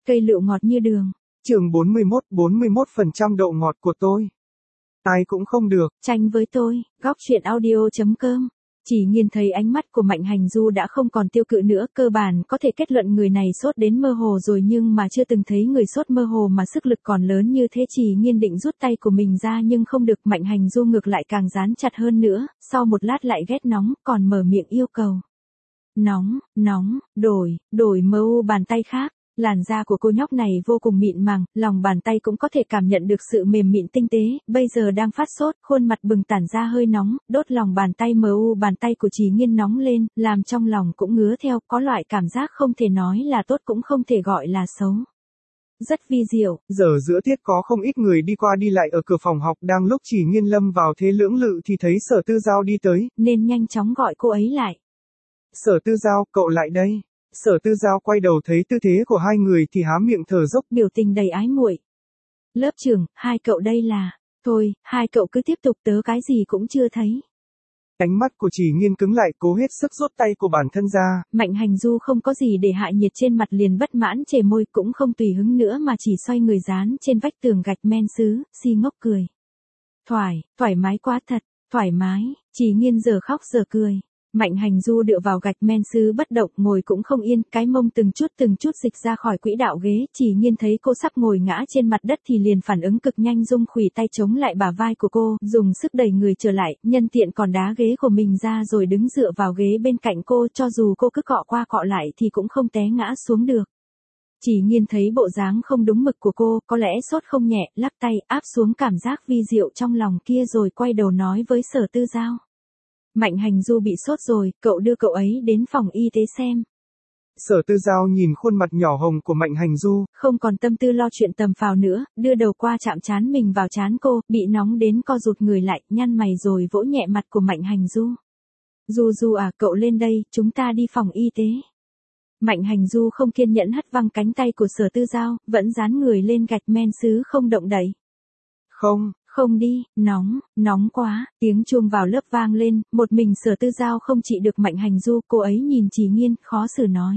Cây lựu ngọt như đường. Chương 41% độ ngọt của tôi. Ai cũng không được. Tranh với tôi, góc truyện audio.com. Chỉ Nghiên thấy ánh mắt của Mạnh Hành Du đã không còn tiêu cự nữa, cơ bản có thể kết luận người này sốt đến mơ hồ rồi, nhưng mà chưa từng thấy người sốt mơ hồ mà sức lực còn lớn như thế. Chỉ Nghiên định rút tay của mình ra nhưng không được, Mạnh Hành Du ngược lại càng dán chặt hơn nữa, sau một lát lại ghét nóng, còn mở miệng yêu cầu. Nóng, đổi MU bàn tay khác. Làn da của cô nhóc này vô cùng mịn màng, lòng bàn tay cũng có thể cảm nhận được sự mềm mịn tinh tế, bây giờ đang phát sốt, khuôn mặt bừng tản ra hơi nóng, đốt lòng bàn tay MU bàn tay của Chỉ Nghiên nóng lên, làm trong lòng cũng ngứa theo, có loại cảm giác không thể nói là tốt cũng không thể gọi là xấu. Rất vi diệu. Giờ giữa tiết có không ít người đi qua đi lại ở cửa phòng học, đang lúc Chỉ Nghiên lâm vào thế lưỡng lự thì thấy Sở Tư Giao đi tới, nên nhanh chóng gọi cô ấy lại. Sở Tư Giao, cậu lại đây. Sở Tư Giao quay đầu thấy tư thế của hai người thì há miệng thở dốc, biểu tình đầy ái muội. Lớp trưởng, hai cậu đây là... Thôi, hai cậu cứ tiếp tục, tớ cái gì cũng chưa thấy. Ánh mắt của Chỉ Nghiên cứng lại, cố hết sức rút tay của bản thân ra. Mạnh Hành Du không có gì để hạ nhiệt trên mặt, liền bất mãn chề môi, cũng không tùy hứng nữa mà chỉ xoay người dán trên vách tường gạch men sứ, si ngốc cười. Thoải mái quá thật, thoải mái. Chỉ Nghiên giờ khóc giờ cười. Mạnh Hành Du dựa vào gạch men sứ bất động, ngồi cũng không yên, cái mông từng chút dịch ra khỏi quỹ đạo ghế. Chỉ Nghiên thấy cô sắp ngồi ngã trên mặt đất thì liền phản ứng cực nhanh, rung khuỷu tay chống lại bả vai của cô, dùng sức đẩy người trở lại, nhân tiện còn đá ghế của mình ra rồi đứng dựa vào ghế bên cạnh cô, cho dù cô cứ cọ qua cọ lại thì cũng không té ngã xuống được. Chỉ Nghiên thấy bộ dáng không đúng mực của cô, có lẽ sốt không nhẹ, lắc tay áp xuống cảm giác vi diệu trong lòng kia rồi quay đầu nói với Sở Tư Giao. Mạnh Hành Du bị sốt rồi, cậu đưa cậu ấy đến phòng y tế xem. Sở Tư Giao nhìn khuôn mặt nhỏ hồng của Mạnh Hành Du, không còn tâm tư lo chuyện tầm phào nữa, đưa đầu qua chạm trán mình vào trán cô, bị nóng đến co rụt người lại, nhăn mày rồi vỗ nhẹ mặt của Mạnh Hành Du. Du à, cậu lên đây, chúng ta đi phòng y tế. Mạnh Hành Du không kiên nhẫn hất văng cánh tay của Sở Tư Giao, vẫn dán người lên gạch men sứ không động đậy. Không đi, nóng quá, tiếng chuông vào lớp vang lên, một mình Sở Tư Giao không trị được Mạnh Hành Du, cô ấy nhìn Chỉ Nghiên, khó xử nói.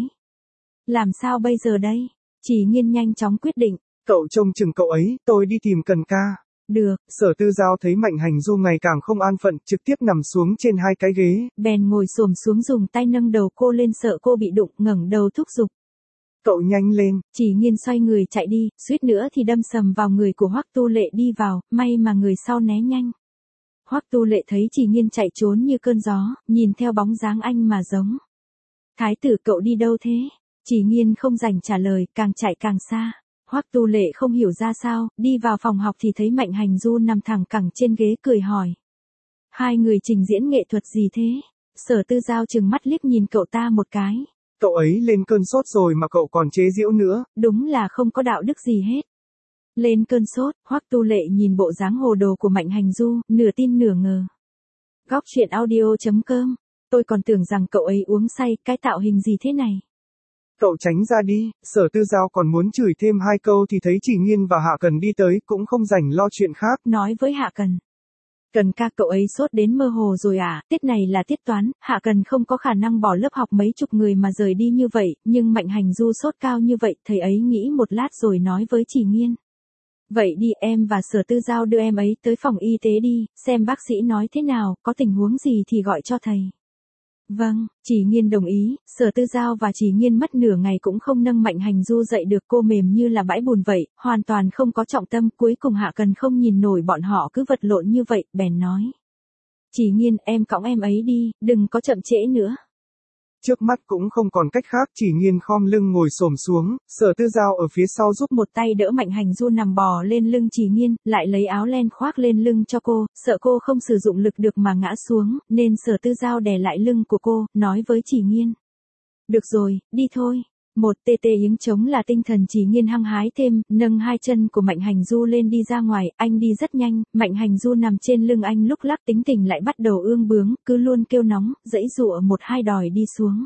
Làm sao bây giờ đây? Chỉ Nghiên nhanh chóng quyết định. Cậu trông chừng cậu ấy, tôi đi tìm Cần ca. Được. Sở Tư Giao thấy Mạnh Hành Du ngày càng không an phận, trực tiếp nằm xuống trên hai cái ghế. Bèn ngồi xổm xuống dùng tay nâng đầu cô lên, sợ cô bị đụng, ngẩng đầu thúc giục. Cậu nhanh lên. Chỉ Nghiên xoay người chạy đi, suýt nữa thì đâm sầm vào người của Hoắc Tu Lệ đi vào, may mà người sau né nhanh. Hoắc Tu Lệ thấy Chỉ Nghiên chạy trốn như cơn gió, nhìn theo bóng dáng anh mà giống. Thái tử, cậu đi đâu thế? Chỉ Nghiên không rảnh trả lời, càng chạy càng xa. Hoắc Tu Lệ không hiểu ra sao, đi vào phòng học thì thấy Mạnh Hành Du nằm thẳng cẳng trên ghế cười hỏi. Hai người trình diễn nghệ thuật gì thế? Sở Tư Giao trừng mắt liếc nhìn cậu ta một cái. Cậu ấy lên cơn sốt rồi mà cậu còn chế giễu nữa. Đúng là không có đạo đức gì hết. Lên cơn sốt, Hoắc Tu Lệ nhìn bộ dáng hồ đồ của Mạnh Hành Du, nửa tin nửa ngờ. Góc truyện audio.com. Tôi còn tưởng rằng cậu ấy uống say, cái tạo hình gì thế này? Cậu tránh ra đi. Sở Tư Giao còn muốn chửi thêm hai câu thì thấy Chỉ Nghiên và Hạ Cần đi tới, cũng không rảnh lo chuyện khác. Nói với Hạ Cần. Cần ca, cậu ấy sốt đến mơ hồ rồi à? Tiết này là tiết toán, Hạ Cần không có khả năng bỏ lớp học mấy chục người mà rời đi như vậy, nhưng Mạnh Hành Du sốt cao như vậy, thầy ấy nghĩ một lát rồi nói với Chỉ Nghiên. Vậy đi, em và Sở Tư Giao đưa em ấy tới phòng y tế đi, xem bác sĩ nói thế nào, có tình huống gì thì gọi cho thầy. Vâng, Chỉ Nghiên đồng ý. Sở Tư Giao và Chỉ Nghiên mất nửa ngày cũng không nâng Mạnh Hành Du dậy được, cô mềm như là bãi bùn vậy, hoàn toàn không có trọng tâm, cuối cùng Hạ Cần không nhìn nổi bọn họ cứ vật lộn như vậy, bèn nói. Chỉ Nghiên, em cõng em ấy đi, đừng có chậm trễ nữa. Trước mắt cũng không còn cách khác, Chỉ Nghiên khom lưng ngồi xổm xuống, Sở Tư Giao ở phía sau giúp một tay đỡ Mạnh Hành Du nằm bò lên lưng Chỉ Nghiên, lại lấy áo len khoác lên lưng cho cô, sợ cô không sử dụng lực được mà ngã xuống, nên Sở Tư Giao đè lại lưng của cô, nói với Chỉ Nghiên. Được rồi, đi thôi. Một tê yếng trống là tinh thần Chỉ Nghiên hăng hái thêm, nâng hai chân của Mạnh Hành Du lên đi ra ngoài, anh đi rất nhanh, Mạnh Hành Du nằm trên lưng anh lúc lắc tính tình lại bắt đầu ương bướng, cứ luôn kêu nóng, giãy giụa một hai đòi đi xuống.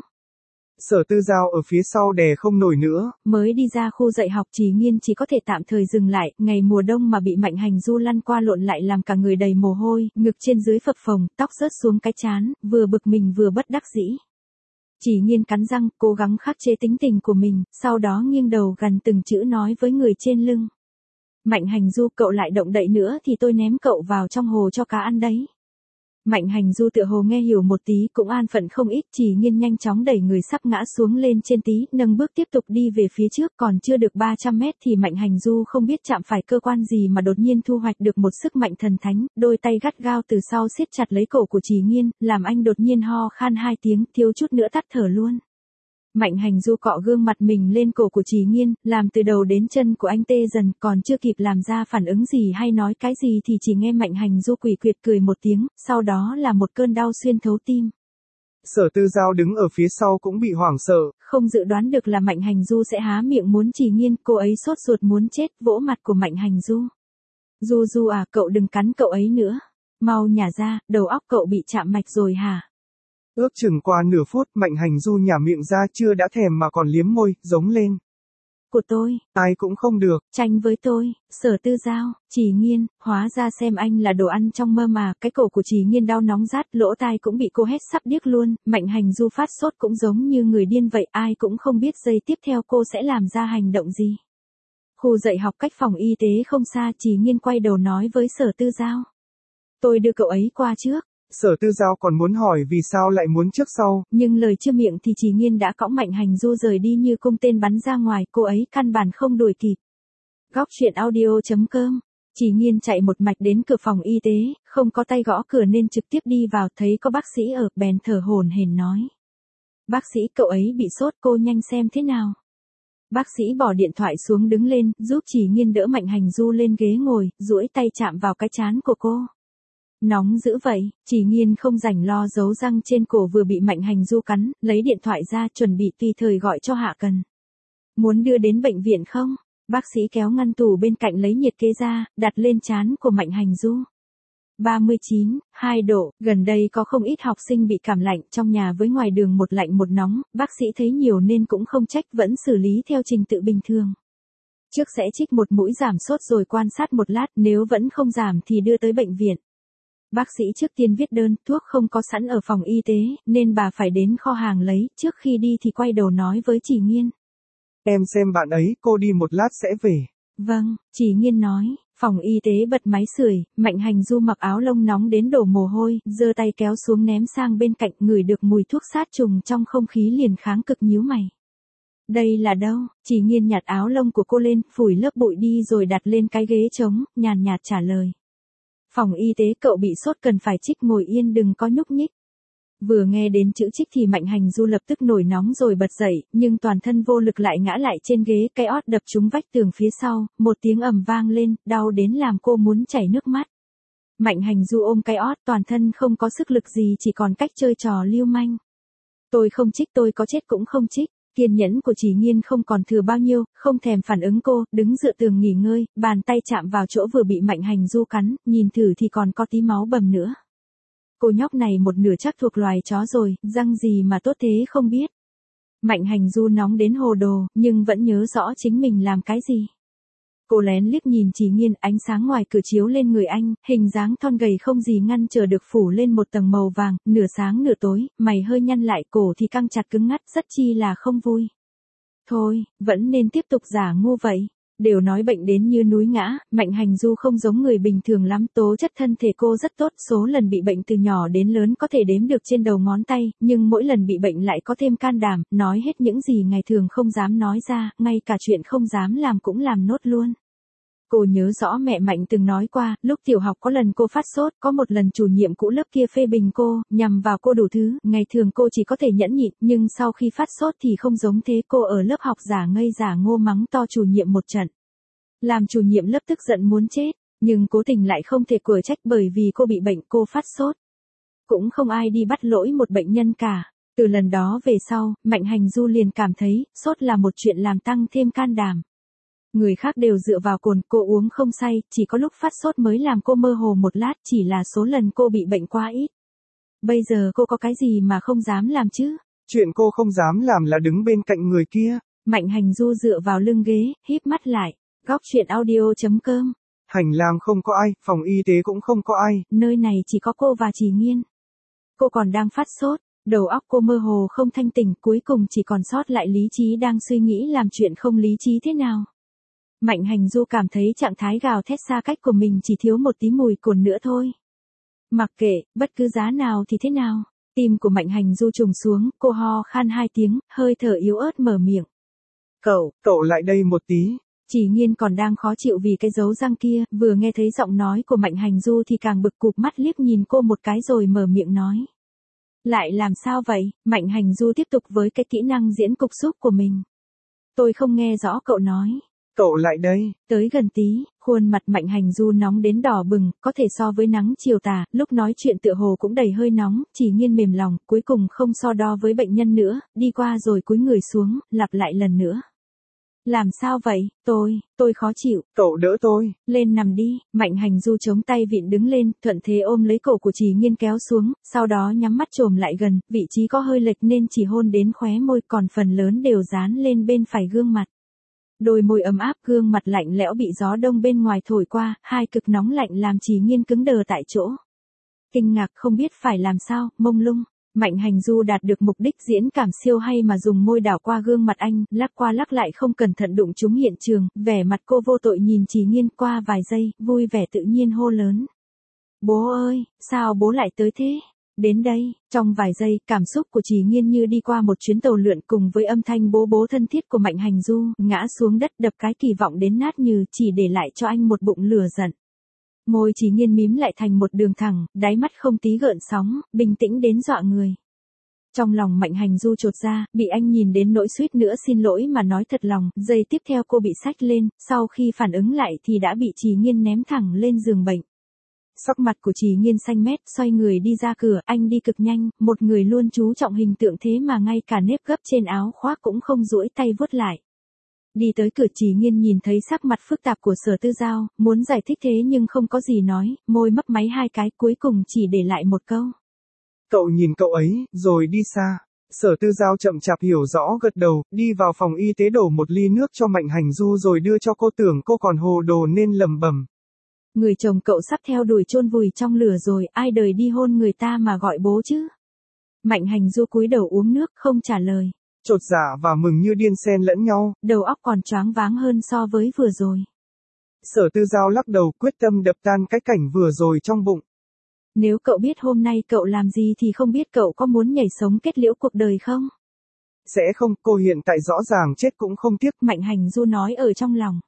Sở Tư Giao ở phía sau đè không nổi nữa. Mới đi ra khu dạy học Chỉ Nghiên chỉ có thể tạm thời dừng lại, ngày mùa đông mà bị Mạnh Hành Du lăn qua lộn lại làm cả người đầy mồ hôi, ngực trên dưới phập phồng, tóc rớt xuống cái trán, vừa bực mình vừa bất đắc dĩ. Chỉ Nghiên cắn răng, cố gắng khắc chế tính tình của mình, sau đó nghiêng đầu gần từng chữ nói với người trên lưng. Mạnh Hành Du, cậu lại động đậy nữa thì tôi ném cậu vào trong hồ cho cá ăn đấy. Mạnh Hành Du tựa hồ nghe hiểu một tí cũng an phận không ít. Chỉ Nghiên nhanh chóng đẩy người sắp ngã xuống lên trên tí, nâng bước tiếp tục đi về phía trước. Còn chưa được 300 mét thì Mạnh Hành Du không biết chạm phải cơ quan gì mà đột nhiên thu hoạch được một sức mạnh thần thánh, đôi tay gắt gao từ sau siết chặt lấy cổ của Chỉ Nghiên, làm anh đột nhiên ho khan 2 tiếng, thiếu chút nữa tắt thở luôn. Mạnh Hành Du cọ gương mặt mình lên cổ của Chỉ Nghiên, làm từ đầu đến chân của anh tê dần, còn chưa kịp làm ra phản ứng gì hay nói cái gì thì chỉ nghe Mạnh Hành Du quỷ quyệt cười một tiếng, sau đó là một cơn đau xuyên thấu tim. Sở Tư Giao đứng ở phía sau cũng bị hoảng sợ. Không dự đoán được là Mạnh Hành Du sẽ há miệng muốn Chỉ Nghiên, cô ấy sốt ruột muốn chết, vỗ mặt của Mạnh Hành Du. Du à, cậu đừng cắn cậu ấy nữa. Mau nhả ra, đầu óc cậu bị chạm mạch rồi hả? Ước chừng qua nửa phút, Mạnh Hành Du nhả miệng ra chưa đã thèm mà còn liếm môi, giống lên. Của tôi. Ai cũng không được. Tranh với tôi. Sở Tư Giao, Chỉ Nghiên, hóa ra xem anh là đồ ăn trong mơ mà. Cái cổ của Chỉ Nghiên đau nóng rát, lỗ tai cũng bị cô hét sắp điếc luôn. Mạnh Hành Du phát sốt cũng giống như người điên vậy, ai cũng không biết giây tiếp theo cô sẽ làm ra hành động gì. Khu dạy học cách phòng y tế không xa, Chỉ Nghiên quay đầu nói với Sở Tư Giao. Tôi đưa cậu ấy qua trước. Sở Tư Giao còn muốn hỏi vì sao lại muốn trước sau. Nhưng lời chưa miệng thì Chỉ Nghiên đã cõng Mạnh Hành Du rời đi như cung tên bắn ra ngoài, cô ấy căn bản không đuổi kịp. Góc truyện audio.com. Chỉ Nghiên chạy một mạch đến cửa phòng y tế, không có tay gõ cửa nên trực tiếp đi vào, thấy có bác sĩ ở, bèn thở hổn hển nói. Bác sĩ, cậu ấy bị sốt, cô nhanh xem thế nào. Bác sĩ bỏ điện thoại xuống đứng lên, giúp Chỉ Nghiên đỡ Mạnh Hành Du lên ghế ngồi, duỗi tay chạm vào cái trán của cô. Nóng dữ vậy, Chỉ Nghiên không rảnh lo dấu răng trên cổ vừa bị Mạnh Hành Du cắn, lấy điện thoại ra chuẩn bị tùy thời gọi cho Hạ Cần. Muốn đưa đến bệnh viện không? Bác sĩ kéo ngăn tủ bên cạnh lấy nhiệt kế ra, đặt lên trán của Mạnh Hành Du. 39,2 độ, gần đây có không ít học sinh bị cảm lạnh, trong nhà với ngoài đường một lạnh một nóng, bác sĩ thấy nhiều nên cũng không trách, vẫn xử lý theo trình tự bình thường. Trước sẽ trích một mũi giảm sốt rồi quan sát một lát, nếu vẫn không giảm thì đưa tới bệnh viện. Bác sĩ trước tiên viết đơn, thuốc không có sẵn ở phòng y tế, nên bà phải đến kho hàng lấy, trước khi đi thì quay đầu nói với Chỉ Nghiên. Em xem bạn ấy, cô đi một lát sẽ về. Vâng, Chỉ Nghiên nói. Phòng y tế bật máy sưởi, Mạnh Hành Du mặc áo lông nóng đến đổ mồ hôi, giơ tay kéo xuống ném sang bên cạnh, ngửi được mùi thuốc sát trùng trong không khí liền kháng cực nhíu mày. Đây là đâu? Chỉ Nghiên nhặt áo lông của cô lên, phủi lớp bụi đi rồi đặt lên cái ghế trống, nhàn nhạt trả lời. Phòng y tế, cậu bị sốt cần phải trích, ngồi yên đừng có nhúc nhích. Vừa nghe đến chữ trích thì Mạnh Hành Du lập tức nổi nóng rồi bật dậy, nhưng toàn thân vô lực lại ngã lại trên ghế, cái ót đập trúng vách tường phía sau, một tiếng ầm vang lên, đau đến làm cô muốn chảy nước mắt. Mạnh Hành Du ôm cái ót, toàn thân không có sức lực gì, chỉ còn cách chơi trò lưu manh. Tôi không trích, tôi có chết cũng không trích. Kiên nhẫn của Chỉ Nghiên không còn thừa bao nhiêu, không thèm phản ứng cô, đứng dựa tường nghỉ ngơi, bàn tay chạm vào chỗ vừa bị Mạnh Hành Du cắn, nhìn thử thì còn có tí máu bầm nữa. Cô nhóc này một nửa chắc thuộc loài chó rồi, răng gì mà tốt thế không biết. Mạnh Hành Du nóng đến hồ đồ, nhưng vẫn nhớ rõ chính mình làm cái gì. Cô lén liếc nhìn Chỉ Nghiên, ánh sáng ngoài cửa chiếu lên người anh, hình dáng thon gầy không gì ngăn trở được phủ lên một tầng màu vàng, nửa sáng nửa tối, mày hơi nhăn lại, cổ thì căng chặt cứng ngắt, rất chi là không vui. Thôi, vẫn nên tiếp tục giả ngu vậy. Đều nói bệnh đến như núi ngã, Mạnh Hành Du không giống người bình thường lắm, tố chất thân thể cô rất tốt, số lần bị bệnh từ nhỏ đến lớn có thể đếm được trên đầu ngón tay, nhưng mỗi lần bị bệnh lại có thêm can đảm, nói hết những gì ngày thường không dám nói ra, ngay cả chuyện không dám làm cũng làm nốt luôn. Cô nhớ rõ mẹ Mạnh từng nói qua, lúc tiểu học có lần cô phát sốt, có một lần chủ nhiệm cũ lớp kia phê bình cô, nhằm vào cô đủ thứ, ngày thường cô chỉ có thể nhẫn nhịn, nhưng sau khi phát sốt thì không giống thế, cô ở lớp học giả ngây giả ngô mắng to chủ nhiệm một trận. Làm chủ nhiệm lớp tức giận muốn chết, nhưng cố tình lại không thể quở trách bởi vì cô bị bệnh, cô phát sốt. Cũng không ai đi bắt lỗi một bệnh nhân cả. Từ lần đó về sau, Mạnh Hành Du liền cảm thấy, sốt là một chuyện làm tăng thêm can đảm. Người khác đều dựa vào cồn, cô uống không say, chỉ có lúc phát sốt mới làm cô mơ hồ một lát, chỉ là số lần cô bị bệnh quá ít. Bây giờ cô có cái gì mà không dám làm chứ? Chuyện cô không dám làm là đứng bên cạnh người kia. Mạnh Hành Du dựa vào lưng ghế, híp mắt lại. Góc truyện audio.com. Hành lang không có ai, phòng y tế cũng không có ai. Nơi này chỉ có cô và Chỉ Nghiên. Cô còn đang phát sốt. Đầu óc cô mơ hồ không thanh tỉnh, cuối cùng chỉ còn sót lại lý trí đang suy nghĩ làm chuyện không lý trí thế nào. Mạnh Hành Du cảm thấy trạng thái gào thét xa cách của mình chỉ thiếu một tí mùi cồn nữa thôi. Mặc kệ, bất cứ giá nào thì thế nào. Tim của Mạnh Hành Du trùng xuống, cô ho khan 2 tiếng, hơi thở yếu ớt mở miệng. Cậu lại đây một tí. Chỉ Nghiên còn đang khó chịu vì cái dấu răng kia, vừa nghe thấy giọng nói của Mạnh Hành Du thì càng bực cụp mắt liếc nhìn cô một cái rồi mở miệng nói. Lại làm sao vậy? Mạnh Hành Du tiếp tục với cái kỹ năng diễn cục xúc của mình. Tôi không nghe rõ cậu nói. Cậu lại đây. Tới gần tí, khuôn mặt Mạnh Hành Du nóng đến đỏ bừng, có thể so với nắng chiều tà, lúc nói chuyện tựa hồ cũng đầy hơi nóng, Chỉ Nghiên mềm lòng, cuối cùng không so đo với bệnh nhân nữa, đi qua rồi cúi người xuống, lặp lại lần nữa. Làm sao vậy? Tôi khó chịu. Cậu đỡ tôi. Lên nằm đi. Mạnh Hành Du chống tay vịn đứng lên, thuận thế ôm lấy cổ của Chỉ Nghiên kéo xuống, sau đó nhắm mắt trồm lại gần, vị trí có hơi lệch nên chỉ hôn đến khóe môi, còn phần lớn đều dán lên bên phải gương mặt. Đôi môi ấm áp, gương mặt lạnh lẽo bị gió đông bên ngoài thổi qua, hai cực nóng lạnh làm Chỉ Nghiên cứng đờ tại chỗ. Kinh ngạc không biết phải làm sao, mông lung. Mạnh Hành Du đạt được mục đích diễn cảm siêu hay mà dùng môi đảo qua gương mặt anh, lắc qua lắc lại không cẩn thận đụng trúng hiện trường, vẻ mặt cô vô tội nhìn Chỉ Nghiên qua vài giây, vui vẻ tự nhiên hô lớn. Bố ơi, sao bố lại tới thế? Đến đây, trong vài giây, cảm xúc của Chỉ Nghiên như đi qua một chuyến tàu lượn cùng với âm thanh bố bố thân thiết của Mạnh Hành Du, ngã xuống đất đập cái kỳ vọng đến nát như chỉ để lại cho anh một bụng lửa giận. Môi Chỉ Nghiên mím lại thành một đường thẳng, đáy mắt không tí gợn sóng, bình tĩnh đến dọa người. Trong lòng Mạnh Hành Du chột ra, bị anh nhìn đến nỗi suýt nữa xin lỗi mà nói thật lòng, giây tiếp theo cô bị xách lên, sau khi phản ứng lại thì đã bị Chỉ Nghiên ném thẳng lên giường bệnh. Sắc mặt của Chỉ Nghiên xanh mét, xoay người đi ra cửa, anh đi cực nhanh, một người luôn chú trọng hình tượng thế mà ngay cả nếp gấp trên áo khoác cũng không duỗi tay vuốt lại. Đi tới cửa Chỉ Nghiên nhìn thấy sắc mặt phức tạp của Sở Tư Giao, muốn giải thích thế nhưng không có gì nói, môi mấp máy 2 cái cuối cùng chỉ để lại một câu. Cậu nhìn cậu ấy, rồi đi xa. Sở Tư Giao chậm chạp hiểu rõ gật đầu, đi vào phòng y tế đổ một ly nước cho Mạnh Hành Du rồi đưa cho cô, tưởng cô còn hồ đồ nên lẩm bẩm. Người chồng cậu sắp theo đuổi chôn vùi trong lửa rồi, ai đời đi hôn người ta mà gọi bố chứ? Mạnh Hành Du cúi đầu uống nước, không trả lời. Chột dạ và mừng như điên xen lẫn nhau. Đầu óc còn choáng váng hơn so với vừa rồi. Sở Tư Giao lắc đầu, quyết tâm đập tan cái cảnh vừa rồi trong bụng. Nếu cậu biết hôm nay cậu làm gì thì không biết cậu có muốn nhảy sống kết liễu cuộc đời không? Sẽ không, cô hiện tại rõ ràng chết cũng không tiếc. Mạnh Hành Du nói ở trong lòng.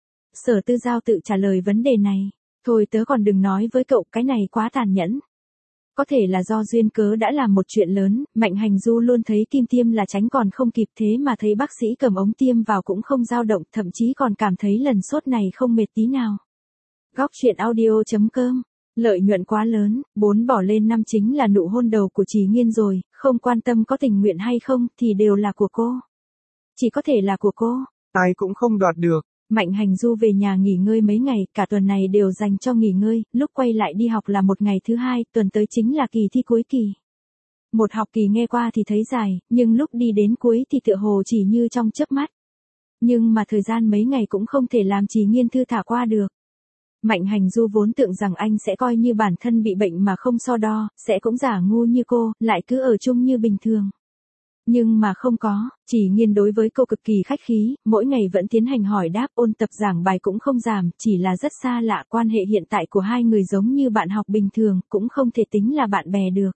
Sở Tư Giao tự trả lời vấn đề này. Thôi tớ còn đừng nói với cậu, cái này quá tàn nhẫn. Có thể là do duyên cớ đã làm một chuyện lớn, Mạnh Hành Du luôn thấy kim tiêm là tránh còn không kịp, thế mà thấy bác sĩ cầm ống tiêm vào cũng không dao động, thậm chí còn cảm thấy lần sốt này không mệt tí nào. Góc truyện audio.com. Lợi nhuận quá lớn, 4 bỏ lên 5 chính là nụ hôn đầu của Chỉ Nghiên rồi, không quan tâm có tình nguyện hay không thì đều là của cô. Chỉ có thể là của cô. Ai cũng không đoạt được. Mạnh Hành Du về nhà nghỉ ngơi mấy ngày, cả tuần này đều dành cho nghỉ ngơi, lúc quay lại đi học là một ngày thứ 2, tuần tới chính là kỳ thi cuối kỳ. Một học kỳ nghe qua thì thấy dài, nhưng lúc đi đến cuối thì tựa hồ chỉ như trong chớp mắt. Nhưng mà thời gian mấy ngày cũng không thể làm Chỉ Nghiên thư thả qua được. Mạnh Hành Du vốn tưởng rằng anh sẽ coi như bản thân bị bệnh mà không so đo, sẽ cũng giả ngu như cô, lại cứ ở chung như bình thường. Nhưng mà không có, Chỉ Nghiên đối với cô cực kỳ khách khí, mỗi ngày vẫn tiến hành hỏi đáp, ôn tập giảng bài cũng không giảm, chỉ là rất xa lạ, quan hệ hiện tại của hai người giống như bạn học bình thường, cũng không thể tính là bạn bè được.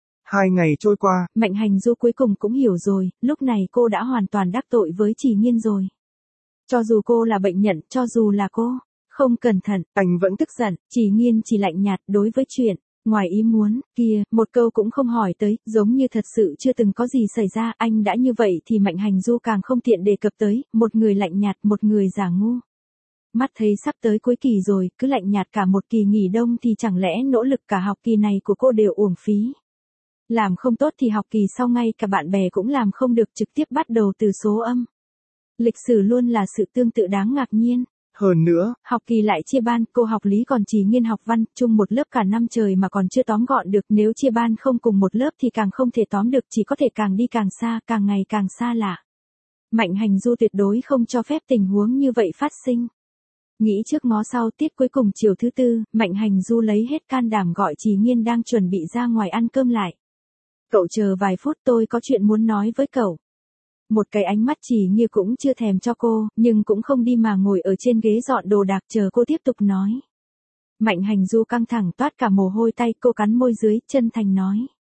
2 ngày trôi qua, Mạnh Hành Du cuối cùng cũng hiểu rồi, lúc này cô đã hoàn toàn đắc tội với Chỉ Nghiên rồi. Cho dù cô là bệnh nhân, cho dù là cô không cẩn thận, anh vẫn tức giận, Chỉ Nghiên chỉ lạnh nhạt đối với chuyện ngoài ý muốn kia, một câu cũng không hỏi tới, giống như thật sự chưa từng có gì xảy ra, anh đã như vậy thì Mạnh Hành Du càng không tiện đề cập tới, một người lạnh nhạt, một người giả ngu. Mắt thấy sắp tới cuối kỳ rồi, cứ lạnh nhạt cả một kỳ nghỉ đông thì chẳng lẽ nỗ lực cả học kỳ này của cô đều uổng phí. Làm không tốt thì học kỳ sau ngay cả bạn bè cũng làm không được, trực tiếp bắt đầu từ số âm. Lịch sử luôn là sự tương tự đáng ngạc nhiên. Hơn nữa, học kỳ lại chia ban, cô học lý còn Chỉ Nghiên học văn, chung một lớp cả năm trời mà còn chưa tóm gọn được, nếu chia ban không cùng một lớp thì càng không thể tóm được, chỉ có thể càng đi càng xa, càng ngày càng xa lạ. Mạnh Hành Du tuyệt đối không cho phép tình huống như vậy phát sinh. Nghĩ trước ngó sau, tiết cuối cùng chiều thứ 4, Mạnh Hành Du lấy hết can đảm gọi Chỉ Nghiên đang chuẩn bị ra ngoài ăn cơm lại. Cậu chờ vài phút, tôi có chuyện muốn nói với cậu. Một cái ánh mắt Chỉ Nghiêu cũng chưa thèm cho cô, nhưng cũng không đi mà ngồi ở trên ghế dọn đồ đạc chờ cô tiếp tục nói. Mạnh Hành Du căng thẳng toát cả mồ hôi tay, cô cắn môi dưới, chân thành nói.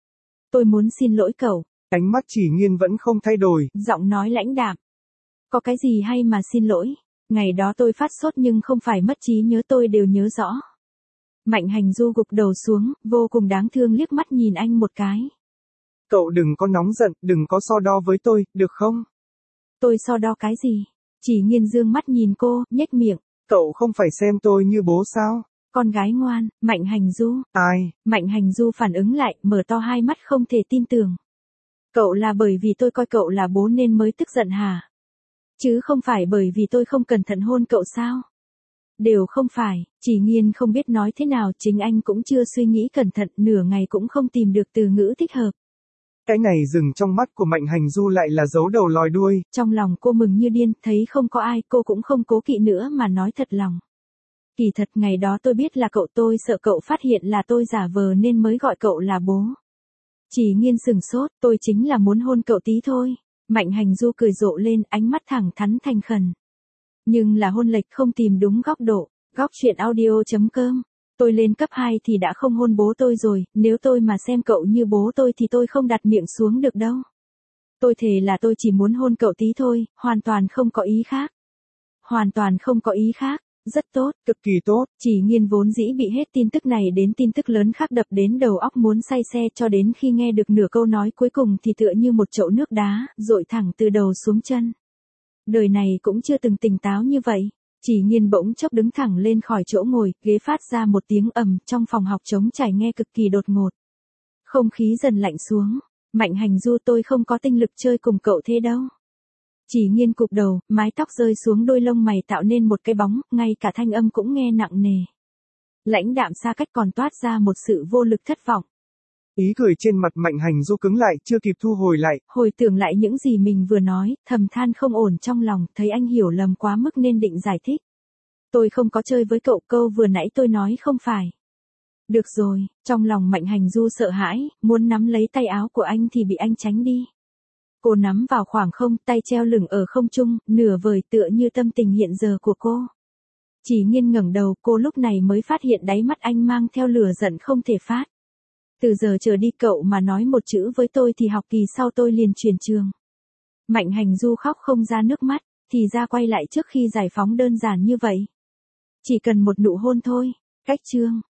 Tôi muốn xin lỗi cậu. Ánh mắt Chỉ Nghiên vẫn không thay đổi. Giọng nói lãnh đạm. Có cái gì hay mà xin lỗi, ngày đó tôi phát sốt nhưng không phải mất trí nhớ, tôi đều nhớ rõ. Mạnh Hành Du gục đầu xuống, vô cùng đáng thương liếc mắt nhìn anh một cái. Cậu đừng có nóng giận, đừng có so đo với tôi, được không? Tôi so đo cái gì? Chỉ Nghiên dương mắt nhìn cô, nhếch miệng. Cậu không phải xem tôi như bố sao? Con gái ngoan, Mạnh Hành Du. Ai? Mạnh Hành Du phản ứng lại, mở to hai mắt không thể tin tưởng. Cậu là bởi vì tôi coi cậu là bố nên mới tức giận hả? Chứ không phải bởi vì tôi không cẩn thận hôn cậu sao? Đều không phải, Chỉ Nghiên không biết nói thế nào, chính anh cũng chưa suy nghĩ cẩn thận, nửa ngày cũng không tìm được từ ngữ thích hợp. Cái này dừng trong mắt của Mạnh Hành Du lại là dấu đầu lòi đuôi. Trong lòng cô mừng như điên, thấy không có ai, cô cũng không cố kỵ nữa mà nói thật lòng. Kỳ thật ngày đó tôi biết là cậu, tôi sợ cậu phát hiện là tôi giả vờ nên mới gọi cậu là bố. Chỉ Nghiên sừng sốt, tôi chính là muốn hôn cậu tí thôi. Mạnh Hành Du cười rộ lên, ánh mắt thẳng thắn thành khẩn. Nhưng là hôn lệch, không tìm đúng góc độ. Góc truyện audio.com. Tôi lên cấp 2 thì đã không hôn bố tôi rồi, nếu tôi mà xem cậu như bố tôi thì tôi không đặt miệng xuống được đâu. Tôi thề là tôi chỉ muốn hôn cậu tí thôi, hoàn toàn không có ý khác. Hoàn toàn không có ý khác. Rất tốt, cực kỳ tốt. Chỉ Nghiên vốn dĩ bị hết tin tức này đến tin tức lớn khác đập đến đầu óc muốn say xe, cho đến khi nghe được nửa câu nói cuối cùng thì tựa như một chậu nước đá, dội thẳng từ đầu xuống chân. Đời này cũng chưa từng tỉnh táo như vậy. Chỉ Nghiên bỗng chốc đứng thẳng lên khỏi chỗ ngồi, ghế phát ra một tiếng ầm, trong phòng học trống trải nghe cực kỳ đột ngột. Không khí dần lạnh xuống. Mạnh Hành Du, tôi không có tinh lực chơi cùng cậu thế đâu. Chỉ Nghiên cụp đầu, mái tóc rơi xuống đôi lông mày tạo nên một cái bóng, ngay cả thanh âm cũng nghe nặng nề. Lãnh đạm xa cách còn toát ra một sự vô lực thất vọng. Ý cười trên mặt Mạnh Hành Du cứng lại, chưa kịp thu hồi lại. Hồi tưởng lại những gì mình vừa nói, thầm than không ổn trong lòng, thấy anh hiểu lầm quá mức nên định giải thích. Tôi không có chơi với cậu, câu vừa nãy tôi nói không phải. Được rồi, trong lòng Mạnh Hành Du sợ hãi, muốn nắm lấy tay áo của anh thì bị anh tránh đi. Cô nắm vào khoảng không, tay treo lửng ở không trung, nửa vời tựa như tâm tình hiện giờ của cô. Chỉ Nghiên ngẩng đầu, cô lúc này mới phát hiện đáy mắt anh mang theo lửa giận không thể phát. Từ giờ trở đi cậu mà nói một chữ với tôi thì học kỳ sau tôi liền chuyển trường. Mạnh Hành Du khóc không ra nước mắt, thì ra quay lại trước khi giải phóng đơn giản như vậy. Chỉ cần một nụ hôn thôi, cách chương.